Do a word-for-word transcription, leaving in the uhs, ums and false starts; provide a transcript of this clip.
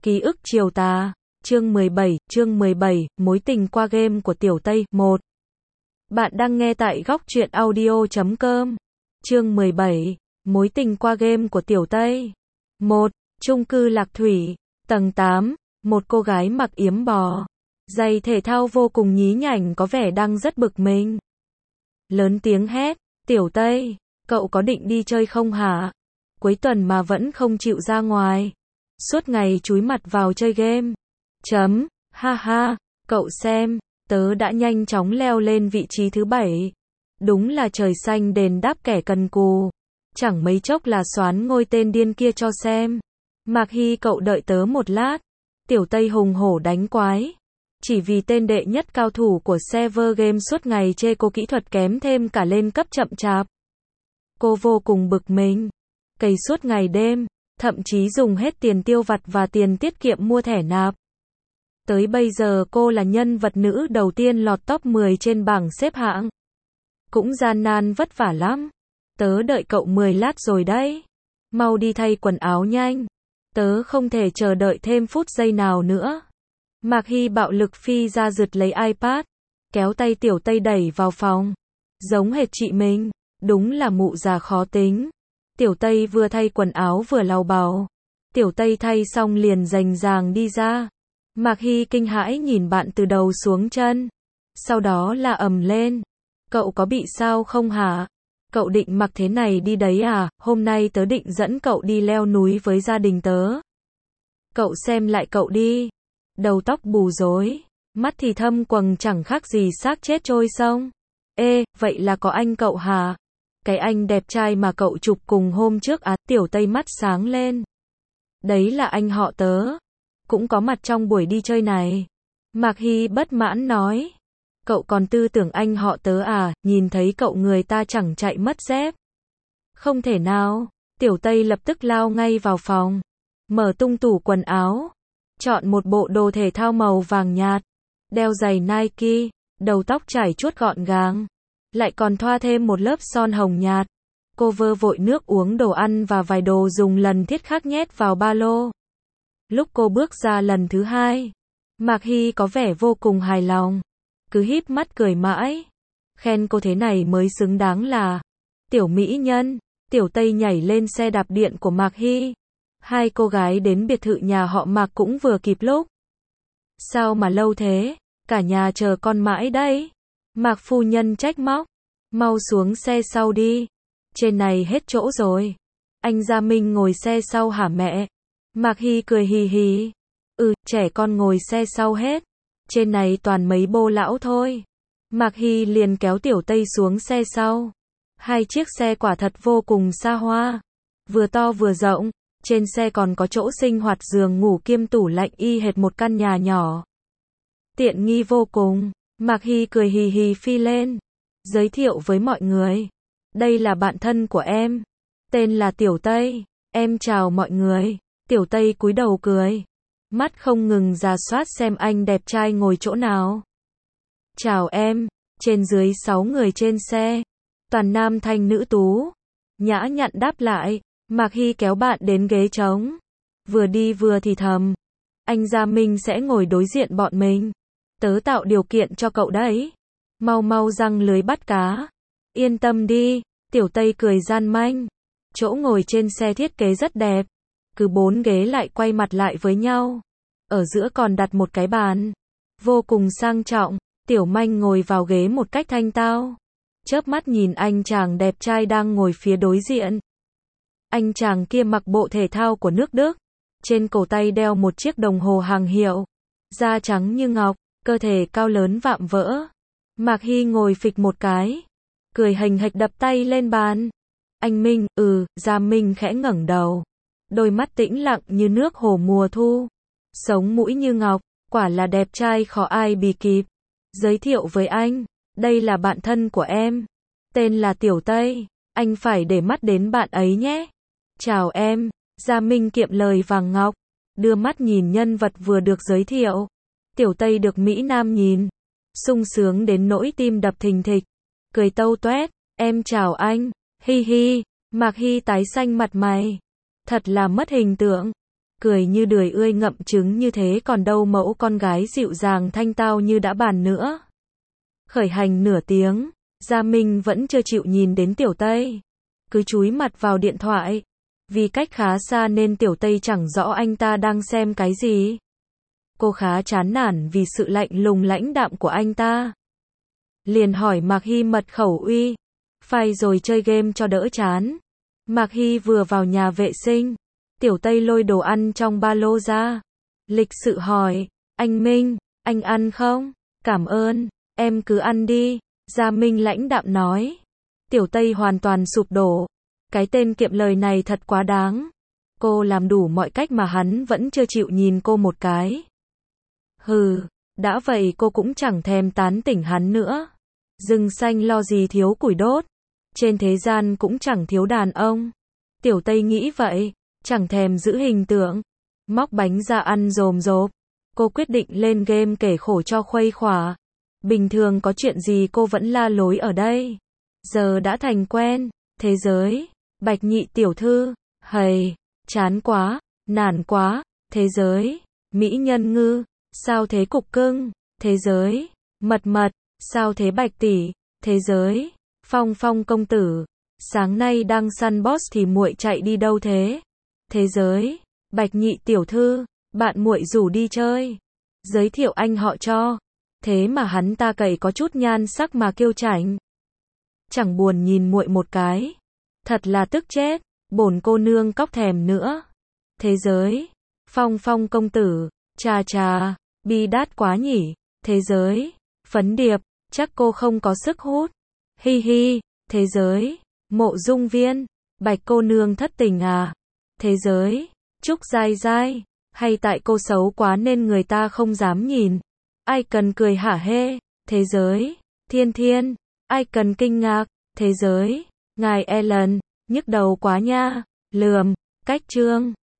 Ký ức chiều tà, chương mười bảy, chương mười bảy, mối tình qua game của Tiểu Tây, một. Bạn đang nghe tại góc truyện audio chấm com. Chương mười bảy, mối tình qua game của Tiểu Tây. một. Chung cư Lạc Thủy, tầng tám, một cô gái mặc yếm bò, giày thể thao vô cùng nhí nhảnh có vẻ đang rất bực mình. Lớn tiếng hét, Tiểu Tây, cậu có định đi chơi không hả? Cuối tuần mà vẫn không chịu ra ngoài. Suốt ngày chúi mặt vào chơi game. Chấm, ha ha, cậu xem, tớ đã nhanh chóng leo lên vị trí thứ bảy. Đúng là trời xanh đền đáp kẻ cần cù. Chẳng mấy chốc là xoán ngôi tên điên kia cho xem. Mạc Hy cậu đợi tớ một lát. Tiểu Tây hùng hổ đánh quái. Chỉ vì tên đệ nhất cao thủ của server game suốt ngày chê cô kỹ thuật kém thêm cả lên cấp chậm chạp. Cô vô cùng bực mình. Cày suốt ngày đêm. Thậm chí dùng hết tiền tiêu vặt và tiền tiết kiệm mua thẻ nạp. Tới bây giờ cô là nhân vật nữ đầu tiên lọt top mười trên bảng xếp hạng. Cũng gian nan vất vả lắm. Tớ đợi cậu mười lát rồi đấy. Mau đi thay quần áo nhanh. Tớ không thể chờ đợi thêm phút giây nào nữa. Mạc Hy bạo lực phi ra giật lấy iPad. Kéo tay Tiểu Tây đẩy vào phòng. Giống hệt chị mình. Đúng là mụ già khó tính. Tiểu Tây vừa thay quần áo vừa lau bào. Tiểu Tây thay xong liền rành ràng đi ra. Mạc Hy kinh hãi nhìn bạn từ đầu xuống chân. Sau đó là ầm lên. Cậu có bị sao không hả? Cậu định mặc thế này đi đấy à? Hôm nay tớ định dẫn cậu đi leo núi với gia đình tớ. Cậu xem lại cậu đi. Đầu tóc bù rối. Mắt thì thâm quầng chẳng khác gì xác chết trôi sông. Ê, vậy là có anh cậu hả? Cái anh đẹp trai mà cậu chụp cùng hôm trước à? Tiểu Tây mắt sáng lên. Đấy là anh họ tớ. Cũng có mặt trong buổi đi chơi này. Mạc Hy bất mãn nói. Cậu còn tư tưởng anh họ tớ à? Nhìn thấy cậu người ta chẳng chạy mất dép. Không thể nào. Tiểu Tây lập tức lao ngay vào phòng. Mở tung tủ quần áo. Chọn một bộ đồ thể thao màu vàng nhạt. Đeo giày Nike. Đầu tóc chải chuốt gọn gàng. Lại còn thoa thêm một lớp son hồng nhạt. Cô vơ vội nước uống, đồ ăn và vài đồ dùng lần thiết khác nhét vào ba lô. Lúc cô bước ra lần thứ hai, Mạc Hy có vẻ vô cùng hài lòng. Cứ híp mắt cười mãi. Khen cô thế này mới xứng đáng là tiểu mỹ nhân. Tiểu Tây nhảy lên xe đạp điện của Mạc Hy. Hai cô gái đến biệt thự nhà họ Mạc cũng vừa kịp lúc. Sao mà lâu thế? Cả nhà chờ con mãi đấy. Mạc phu nhân trách móc. Mau xuống xe sau đi. Trên này hết chỗ rồi. Anh Gia Minh ngồi xe sau hả mẹ? Mạc Hy cười hì hì. Ừ, trẻ con ngồi xe sau hết. Trên này toàn mấy bô lão thôi. Mạc Hy liền kéo Tiểu Tây xuống xe sau. Hai chiếc xe quả thật vô cùng xa hoa. Vừa to vừa rộng. Trên xe còn có chỗ sinh hoạt, giường ngủ kiêm tủ lạnh y hệt một căn nhà nhỏ. Tiện nghi vô cùng. Mạc Hy cười hì hì phi lên. Giới thiệu với mọi người. Đây là bạn thân của em. Tên là Tiểu Tây. Em chào mọi người. Tiểu Tây cúi đầu cười. Mắt không ngừng rà soát xem anh đẹp trai ngồi chỗ nào. Chào em. Trên dưới sáu người trên xe. Toàn nam thanh nữ tú. Nhã nhặn đáp lại. Mạc Hy kéo bạn đến ghế trống. Vừa đi vừa thì thầm. Anh Gia Minh sẽ ngồi đối diện bọn mình. Tớ tạo điều kiện cho cậu đấy. Mau mau giăng lưới bắt cá. Yên tâm đi. Tiểu Tây cười gian manh. Chỗ ngồi trên xe thiết kế rất đẹp. Cứ bốn ghế lại quay mặt lại với nhau. Ở giữa còn đặt một cái bàn. Vô cùng sang trọng. Tiểu Manh ngồi vào ghế một cách thanh tao. Chớp mắt nhìn anh chàng đẹp trai đang ngồi phía đối diện. Anh chàng kia mặc bộ thể thao của nước Đức. Trên cổ tay đeo một chiếc đồng hồ hàng hiệu. Da trắng như ngọc. Cơ thể cao lớn vạm vỡ. Mạc Hy ngồi phịch một cái. Cười hềnh hệch đập tay lên bàn. Anh Minh, ừ, Gia Minh khẽ ngẩng đầu. Đôi mắt tĩnh lặng như nước hồ mùa thu. Sống mũi như ngọc, quả là đẹp trai khó ai bì kịp. Giới thiệu với anh, đây là bạn thân của em. Tên là Tiểu Tây, anh phải để mắt đến bạn ấy nhé. Chào em, Gia Minh kiệm lời vàng ngọc. Đưa mắt nhìn nhân vật vừa được giới thiệu. Tiểu Tây được Mỹ Nam nhìn. Sung sướng đến nỗi tim đập thình thịch. Cười tâu toét, em chào anh, hi hi. Mạc Hy tái xanh mặt mày. Thật là mất hình tượng. cười như đười ươi ngậm trứng như thế còn đâu mẫu con gái dịu dàng thanh tao như đã bàn nữa. Khởi hành nửa tiếng, Gia Minh vẫn chưa chịu nhìn đến Tiểu Tây. Cứ chúi mặt vào điện thoại. Vì cách khá xa nên Tiểu Tây chẳng rõ anh ta đang xem cái gì. Cô khá chán nản vì sự lạnh lùng lãnh đạm của anh ta. Liền hỏi Mạc Hy mật khẩu uy. Phai rồi chơi game cho đỡ chán. Mạc Hy vừa vào nhà vệ sinh. Tiểu Tây lôi đồ ăn trong ba lô ra. Lịch sự hỏi, anh Minh, anh ăn không? Cảm ơn, em cứ ăn đi. Gia Minh lãnh đạm nói. Tiểu Tây hoàn toàn sụp đổ. Cái tên kiệm lời này thật quá đáng. Cô làm đủ mọi cách mà hắn vẫn chưa chịu nhìn cô một cái. Hừ, đã vậy cô cũng chẳng thèm tán tỉnh hắn nữa. Rừng xanh lo gì thiếu củi đốt. Trên thế gian cũng chẳng thiếu đàn ông. Tiểu Tây nghĩ vậy, chẳng thèm giữ hình tượng. Móc bánh ra ăn rồm rộp. Cô quyết định lên game kể khổ cho khuây khỏa. Bình thường có chuyện gì cô vẫn la lối ở đây. Giờ đã thành quen. Thế giới, Bạch Nhị tiểu thư, hầy, chán quá, nản quá. Thế giới, Mỹ nhân ngư, sao thế cục cưng. Thế giới, Mật mật, sao thế Bạch tỷ. Thế giới, Phong Phong công tử, sáng nay đang săn boss thì muội chạy đi đâu thế? Thế giới, Bạch Nhị tiểu thư, bạn muội rủ đi chơi. Giới thiệu anh họ cho. Thế mà hắn ta cậy có chút nhan sắc mà kêu chảnh. Chẳng buồn nhìn muội một cái. Thật là tức chết, bổn cô nương cóc thèm nữa. Thế giới, Phong Phong công tử, chà chà, bi đát quá nhỉ. Thế giới, Phấn Điệp, chắc cô không có sức hút. Hi hi, thế giới, Mộ Dung Viên, Bạch cô nương thất tình à. Thế giới, Trúc Giai Giai, hay tại cô xấu quá nên người ta không dám nhìn. Ai cần cười hả hê. Thế giới, Thiên Thiên, ai cần kinh ngạc. Thế giới, ngài Ellen, nhức đầu quá nha. Lườm, cách chương.